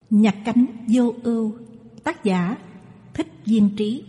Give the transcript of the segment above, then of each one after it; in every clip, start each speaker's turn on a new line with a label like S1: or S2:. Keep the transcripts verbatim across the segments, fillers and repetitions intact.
S1: Nhạc cánh vô ưu, tác giả Thích Viên Trí.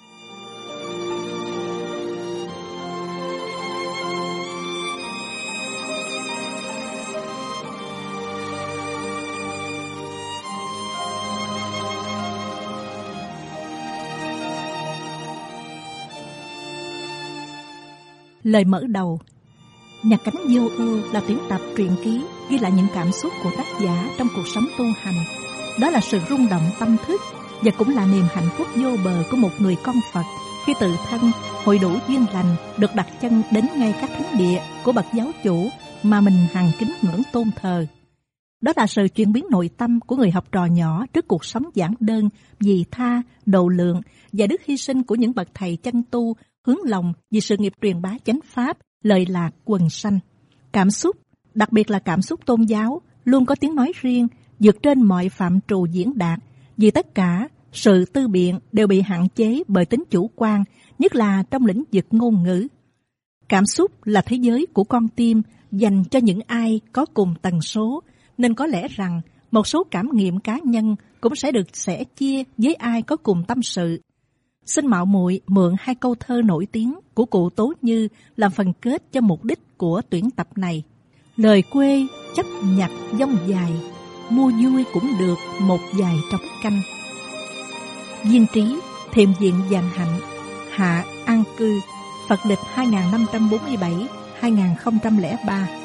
S1: Lời mở đầu. Nhạc cánh vô ưu là tuyển tập truyện ký ghi lại những cảm xúc của tác giả trong cuộc sống tu hành. Đó là sự rung động tâm thức và cũng là niềm hạnh phúc vô bờ của một người con Phật khi tự thân hội đủ duyên lành được đặt chân đến ngay các thánh địa của bậc giáo chủ mà mình hằng kính ngưỡng tôn thờ. Đó là sự chuyển biến nội tâm của người học trò nhỏ trước cuộc sống giản đơn, vị tha, độ lượng và đức hy sinh của những bậc thầy chân tu hướng lòng vì sự nghiệp truyền bá chánh pháp, lời lạc quần sanh. Cảm xúc, đặc biệt là cảm xúc tôn giáo, luôn có tiếng nói riêng, vượt trên mọi phạm trù diễn đạt, vì tất cả sự tư biện đều bị hạn chế bởi tính chủ quan, nhất là trong lĩnh vực ngôn ngữ. Cảm xúc là thế giới của con tim dành cho những ai có cùng tần số, nên có lẽ rằng một số cảm nghiệm cá nhân cũng sẽ được sẻ chia với ai có cùng tâm sự. Xin mạo muội mượn hai câu thơ nổi tiếng của cụ Tố Như làm phần kết cho mục đích của tuyển tập này. Lời quê chấp nhặt dông dài, mua vui cũng được một vài trống canh. Viên Trí, Thiệm viện Vạn Hạnh, Hạ An Cư, Phật lịch hai nghìn năm trăm bốn mươi bảy đến hai nghìn không trăm lẻ ba.